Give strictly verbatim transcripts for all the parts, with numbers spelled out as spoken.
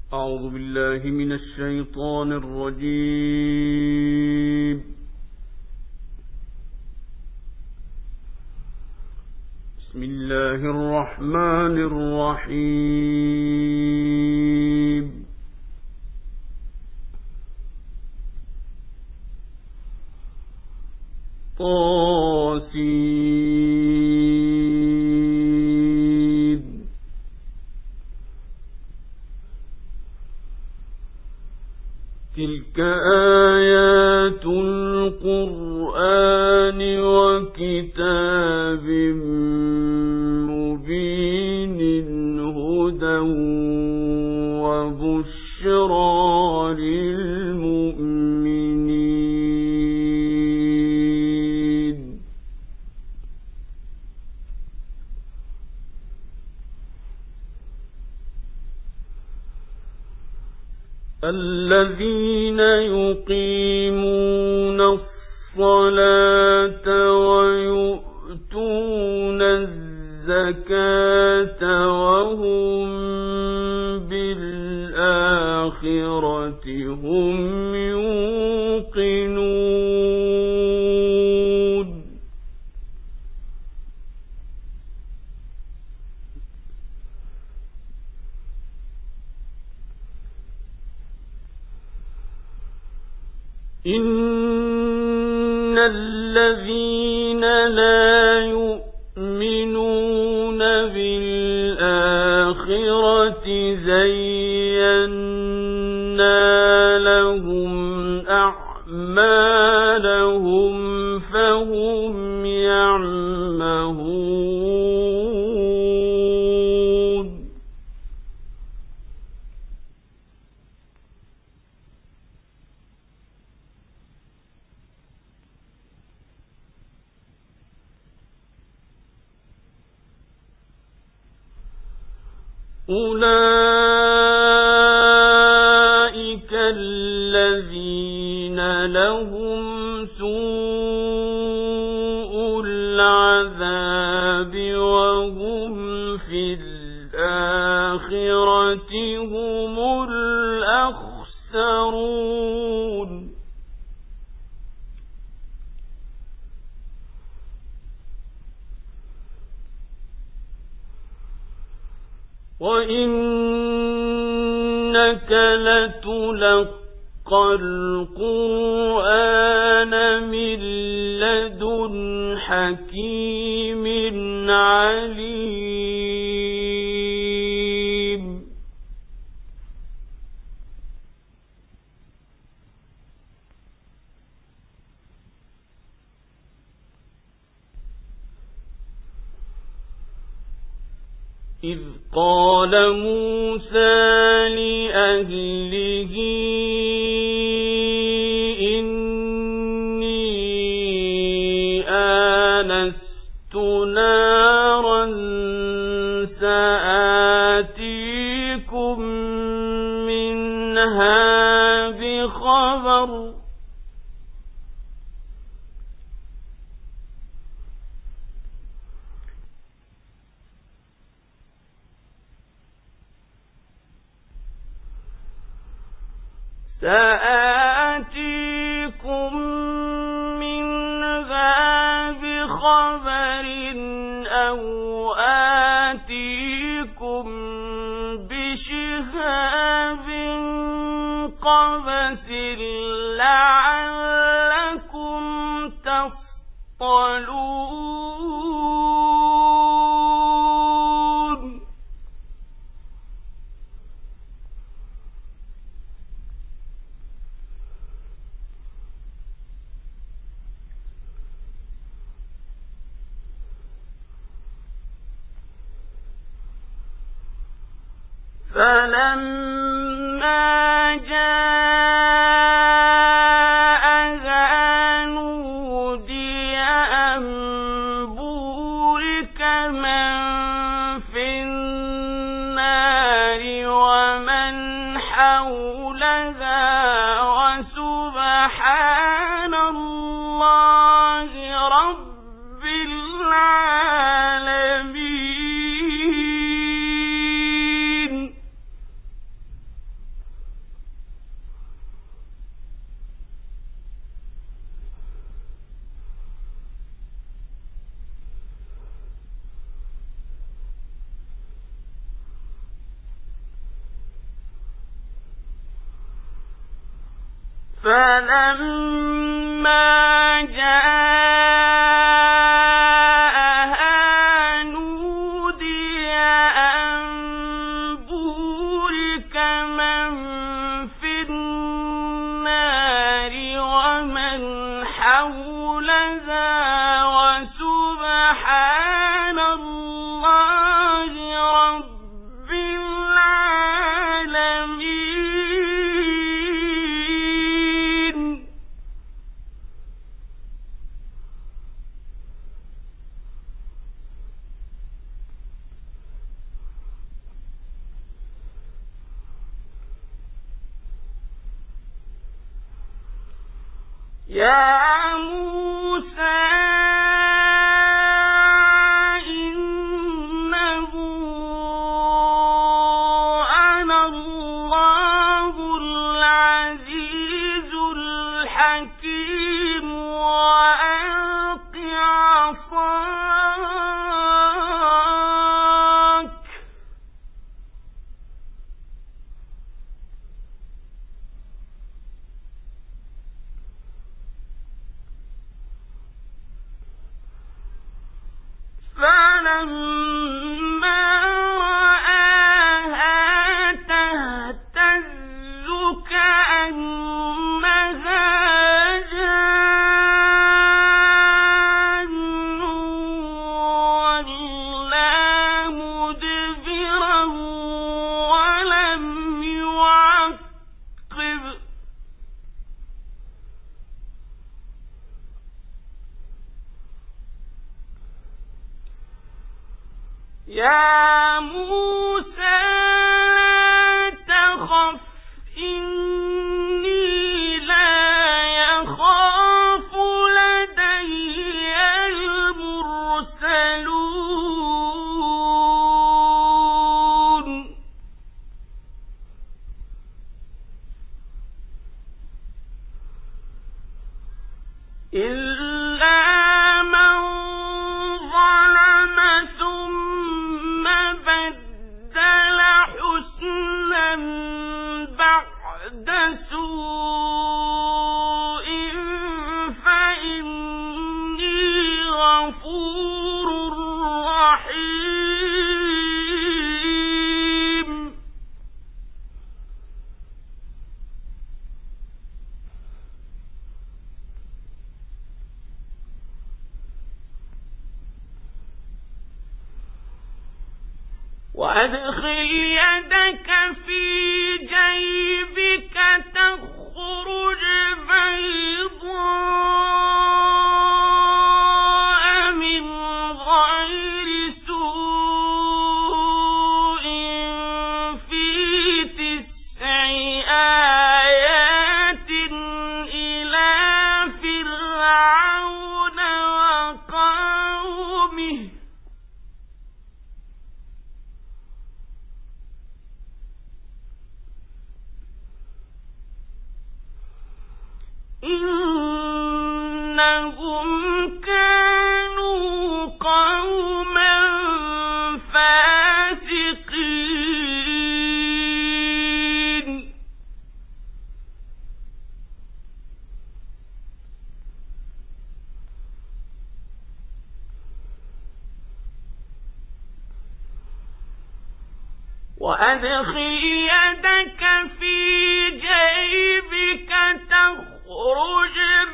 أعوذ بالله من الشيطان الرجيم. بسم الله الرحمن الرحيم. طاسين. تلك آيات القرآن وكتاب مبين هدى وبشرى للمؤمنين. الذين يقيمون الصلاة ويؤتون الزكاة وهم بالآخرة هم يوقنون. إن الذين لا يؤمنون بالآخرة زينا لهم أعمالهم فهم يعمهون. أولئك الذين لهم سوء العذاب وهم في الآخرة هم الأخسرون. وإنك لتلقى القرآن من لدن حكيم عليم. إذ قال موسى لأهله إني آنست نارا سآتيكم منها بخبر سآتيكم منها بخبر أو آتيكم بشهاب قبس لعلكم تصطلون. فلما جاءها نودي أن بورك من في النار ومن حولها وسبحان الله رب العالمين. فلما جاءها نودي أن بورك من في النار ومن حولها وسبحان الله رب العالمين. يا موسى إنه أنا الله العزيز الحكيم وألق عصاك فلما رآها تهتز كأنها جان ولا مدبرا ولم يعقب يا موسى لا تخف إني لا يخاف لدي المرسلون إلا من ظلم ثم بدل حسنا بعد سوء فإني غفور رحيم. وأدخل يدك في جيبك تخرج بيضاء من غير سوء في تسع آيات إلى فرعون وقومه إنهم كانوا قوما فاسقين. وأدخل يدك في جيبك تخرج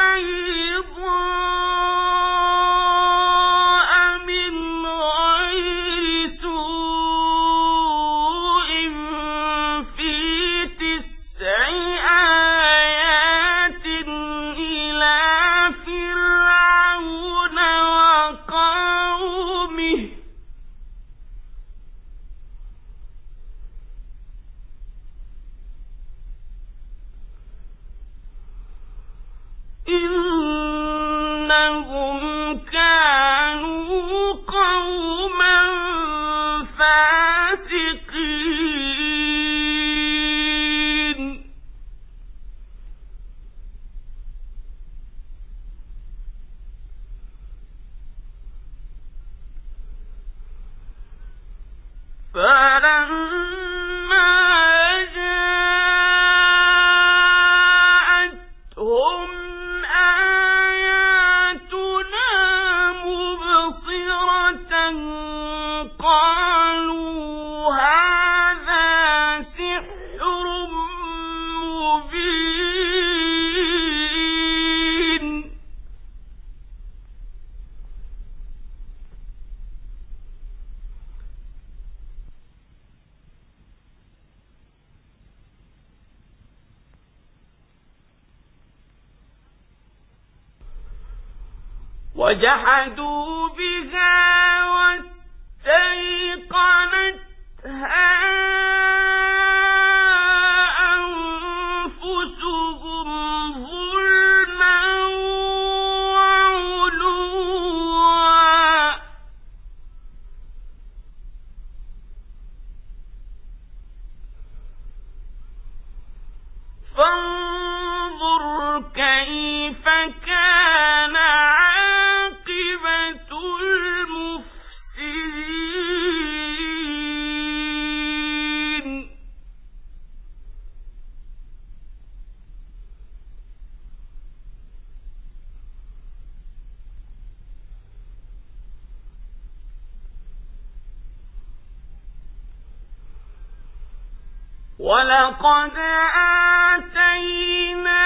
بيضاء من غير سوء في تسع آيات إلى فرعون وقومه إنهم كانوا قوما فاسقين. فلما جاءت وجحدوا بها واستيقنتها فانظر كيف كان عاقبة المفسدين ولقد آتينا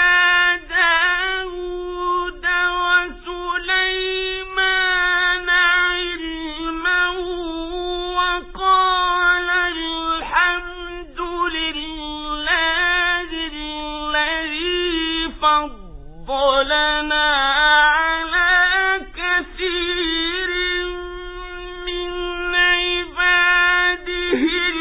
داود وسليمان علما وقال الحمد لله الذي فضلنا على كثير من عباده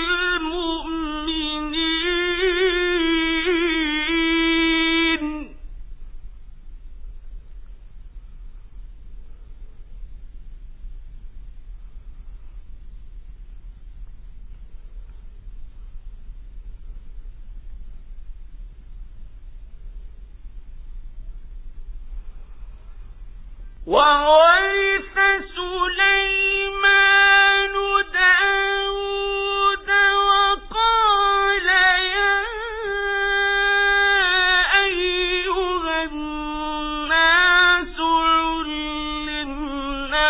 وورث سليمان داود وقال يا أيها الناس علمنا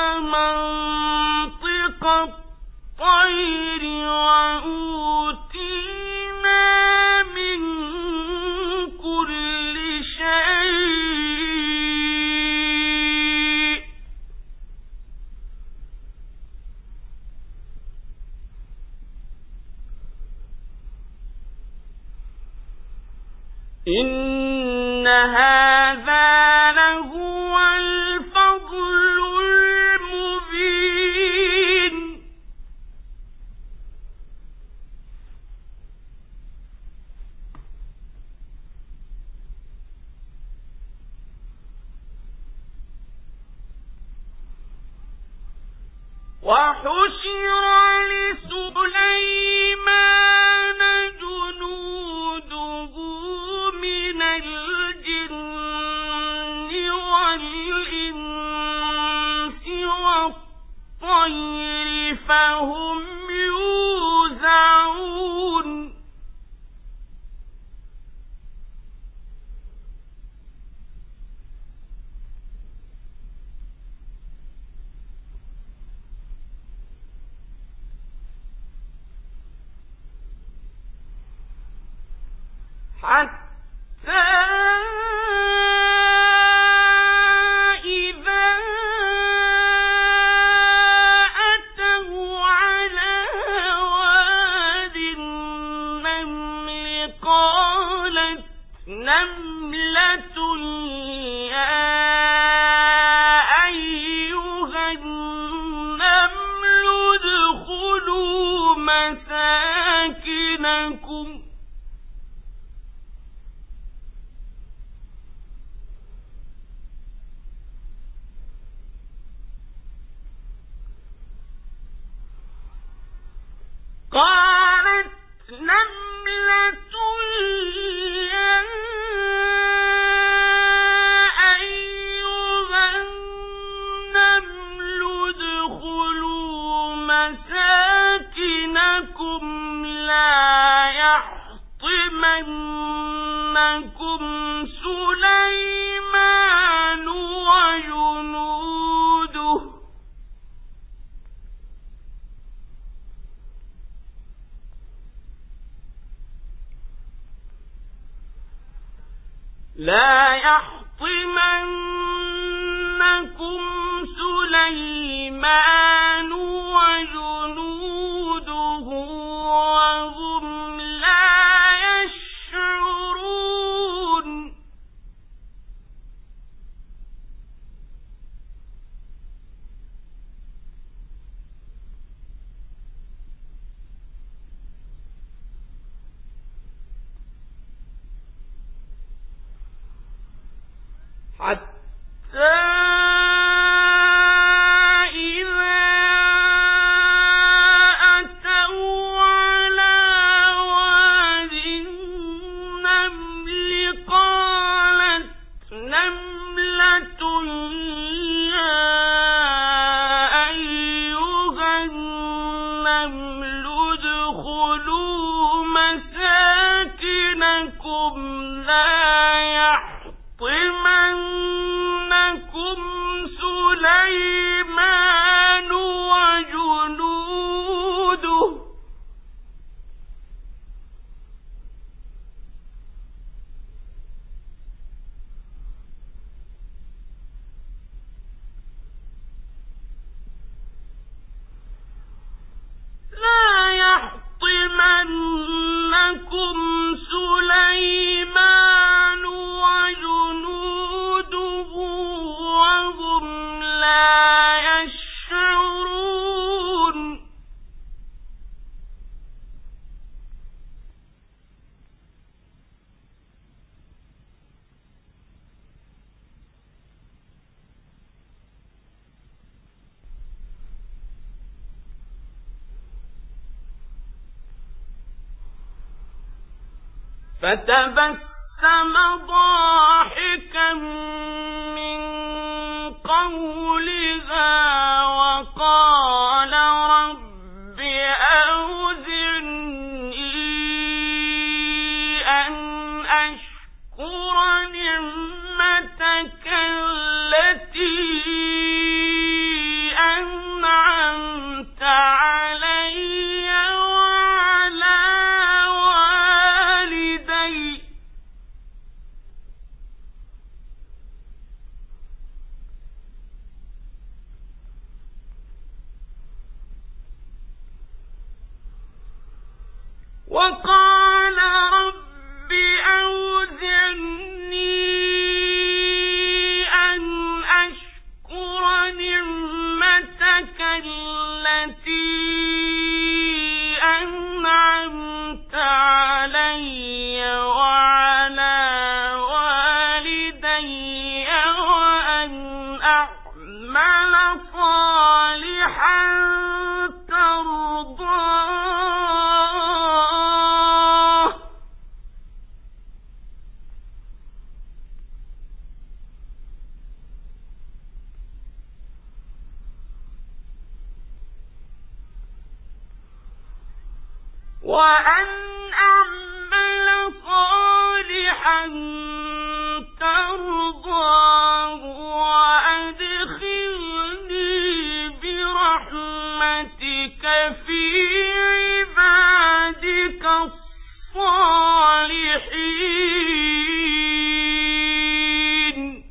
منطق الطير وأوتينا من كل شيء إن هذا لهو الفضل المبين وحشر لسليمان جنوده من الجن والإنس والطير فهم يوزعون حتى إذا أتوا على واد النمل قالت نملة يا أيها النمل ادخلوا مساكنكم قالت نملة يا أيها النمل ادخلوا مساكنكم لا يحطمنكم سليمان وجنوده لا يحطمنكم سليمان وجنوده وهم لا يشعرون فتبسم ضاحكا من قولها وقال رب أوزعني أن أشكر نعمتك التي أنعمت علي وعلى والدي وقال رب أوزعني أن أشكر نعمتك التي أنعمت علي وعلى والدي وأن أعمل صالحا ترضاه وأن أعمل صالحا ترضاه وأدخلني برحمتك في عبادك الصالحين.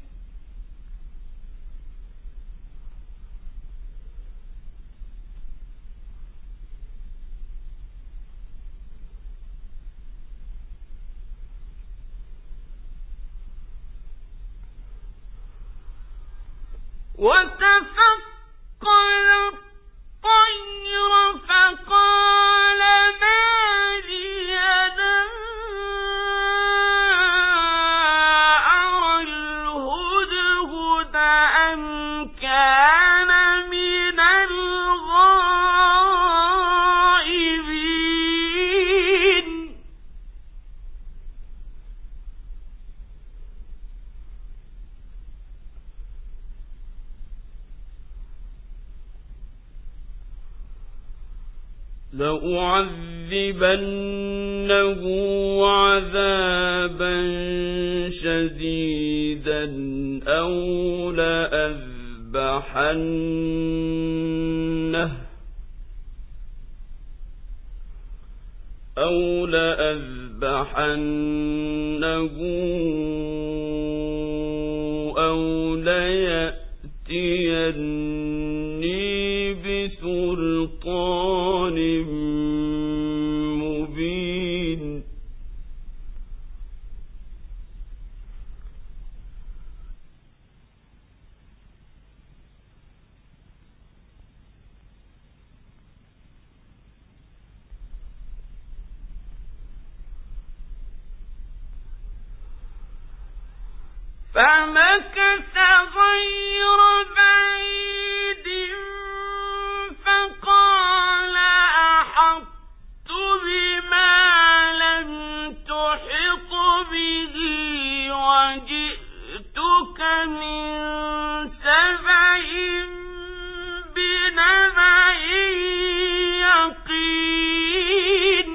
وتفقد الطير فقال ما لي لا أرى الهدهد أم كان من الغائبين. لأعذبنه عذابا شديدا أو لأذبحنه أو لأذبحنه أو ليأتيني بسلطان مبين. فمكث غير بعيد فقال أحطت بما لم تحط به وجئتك من سبأ بنبأ يقين.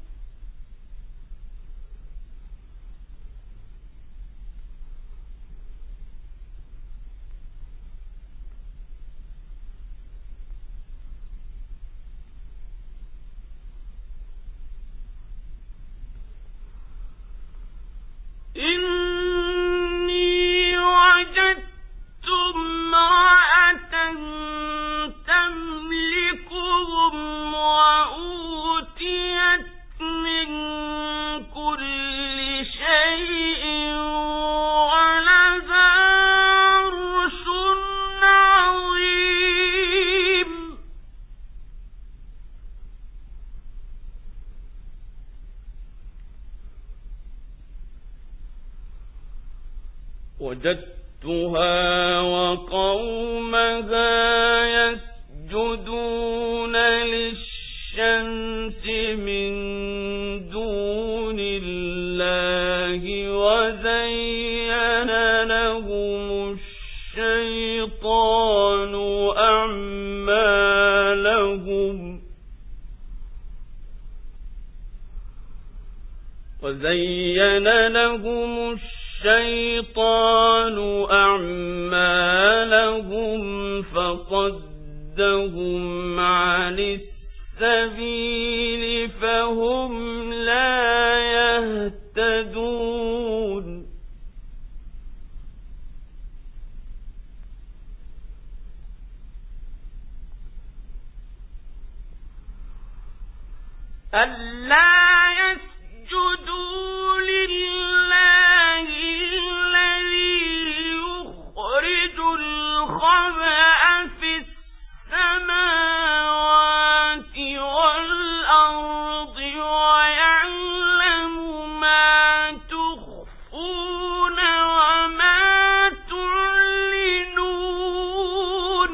إني وجدت امرأة تملكهم وأوتيت من كل شيء ولها عرش عظيم. وجدتها وقومها يسجدون للشمس من دون الله وزين لهم الشيطان أعمالهم وزين لهم الشيطان أعمالهم فصدهم عن السبيل فهم لا يهتدون. ألا يسجدوا لله الذي يخرج الخبأ في السماوات والأرض ويعلم ما تخفون وما تعلنون.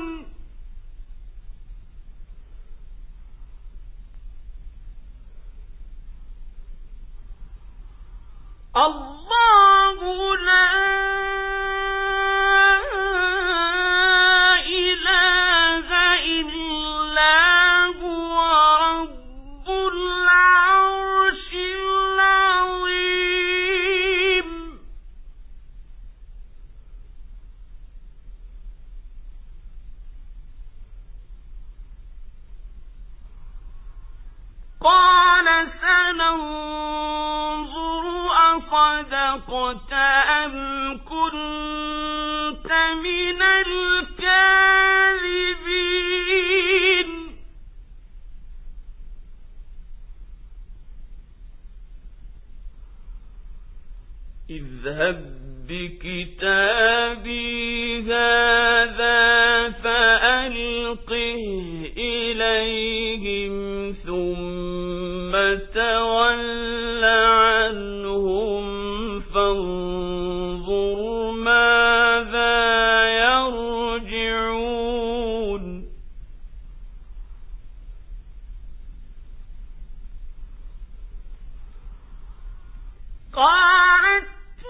الله لا إله إلا هو رب العرش العظيم. قال سننظر أصدقت أم كنت من الكاذبين. اذهب بكتابي هذا فألقه إليهم ثم تول عنهم فانظر ماذا يرجعون. قالت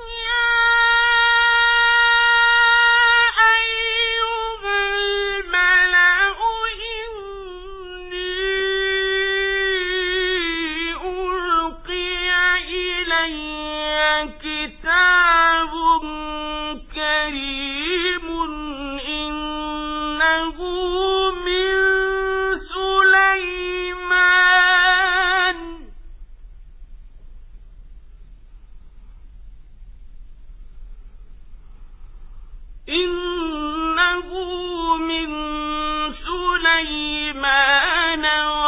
كتاب كريم إنه من سليمان إنه من سليمان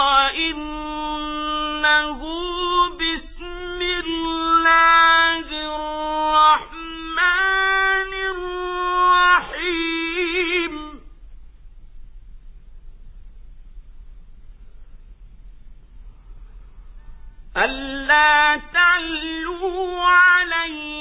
وإنه بسم الله الرحمن الرحيم. ألا تعلوا علي